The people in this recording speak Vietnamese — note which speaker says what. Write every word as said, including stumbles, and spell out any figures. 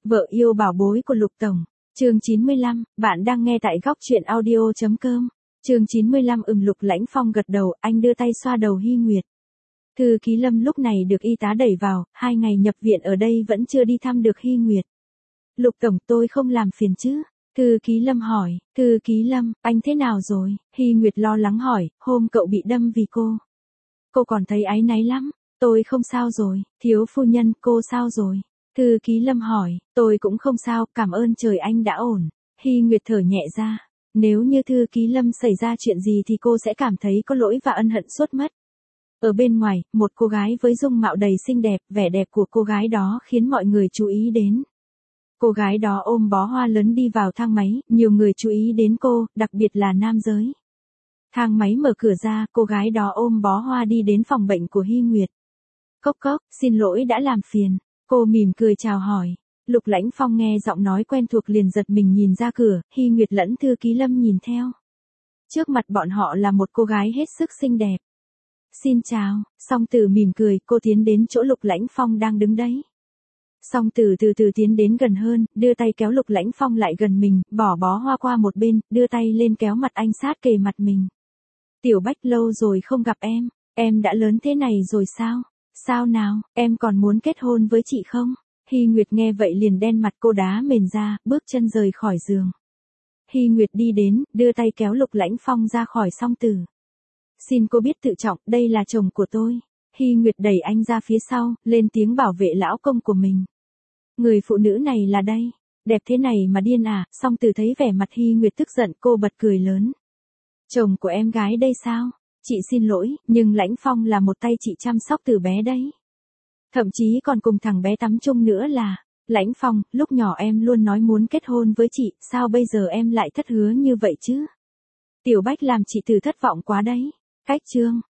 Speaker 1: Vợ yêu bảo bối của Lục Tổng. Chương chín mươi lăm, bạn đang nghe tại góc truyện audio chấm com. Chương chín mươi lăm ừm Lục Lãnh Phong gật đầu, anh đưa tay xoa đầu Hy Nguyệt. Thư ký Lâm lúc này được y tá đẩy vào, hai ngày nhập viện ở đây vẫn chưa đi thăm được Hy Nguyệt. Lục Tổng, tôi không làm phiền chứ? Thư ký Lâm hỏi. Thư ký Lâm, anh thế nào rồi? Hy Nguyệt lo lắng hỏi, hôm cậu bị đâm vì cô. Cô còn thấy áy náy lắm. Tôi không sao rồi. Thiếu phu nhân, cô sao rồi? Thư ký Lâm hỏi, tôi cũng không sao, cảm ơn trời anh đã ổn. Hy Nguyệt thở nhẹ ra. Nếu như Thư ký Lâm xảy ra chuyện gì thì cô sẽ cảm thấy có lỗi và ân hận suốt mất. Ở bên ngoài, một cô gái với dung mạo đầy xinh đẹp, vẻ đẹp của cô gái đó khiến mọi người chú ý đến. Cô gái đó ôm bó hoa lớn đi vào thang máy, nhiều người chú ý đến cô, đặc biệt là nam giới. Thang máy mở cửa ra, cô gái đó ôm bó hoa đi đến phòng bệnh của Hy Nguyệt. Cốc cốc, xin lỗi đã làm phiền. Cô mỉm cười chào hỏi. Lục Lãnh Phong nghe giọng nói quen thuộc liền giật mình nhìn ra cửa, Hy Nguyệt lẫn Thư ký Lâm nhìn theo. Trước mặt bọn họ là một cô gái hết sức xinh đẹp. Xin chào, Song Tử mỉm cười, cô tiến đến chỗ Lục Lãnh Phong đang đứng đấy. Song Tử từ từ tiến đến gần hơn, đưa tay kéo Lục Lãnh Phong lại gần mình, bỏ bó hoa qua một bên, đưa tay lên kéo mặt anh sát kề mặt mình. Tiểu Bách, lâu rồi không gặp em, em đã lớn thế này rồi sao? Sao nào, em còn muốn kết hôn với chị không? Hy Nguyệt nghe vậy liền đen mặt, cô đá mền ra, bước chân rời khỏi giường. Hy Nguyệt đi đến, đưa tay kéo Lục Lãnh Phong ra khỏi Song Tử. Xin cô biết tự trọng, đây là chồng của tôi. Hy Nguyệt đẩy anh ra phía sau, lên tiếng bảo vệ lão công của mình. Người phụ nữ này là đây, đẹp thế này mà điên à? Song Tử thấy vẻ mặt Hy Nguyệt tức giận, cô bật cười lớn. Chồng của em gái đây sao? Chị xin lỗi, nhưng Lãnh Phong là một tay chị chăm sóc từ bé đấy. Thậm chí còn cùng thằng bé tắm chung nữa là. Lãnh Phong, lúc nhỏ em luôn nói muốn kết hôn với chị, sao bây giờ em lại thất hứa như vậy chứ? Tiểu Bách làm chị từ thất vọng quá đấy. Cách chương.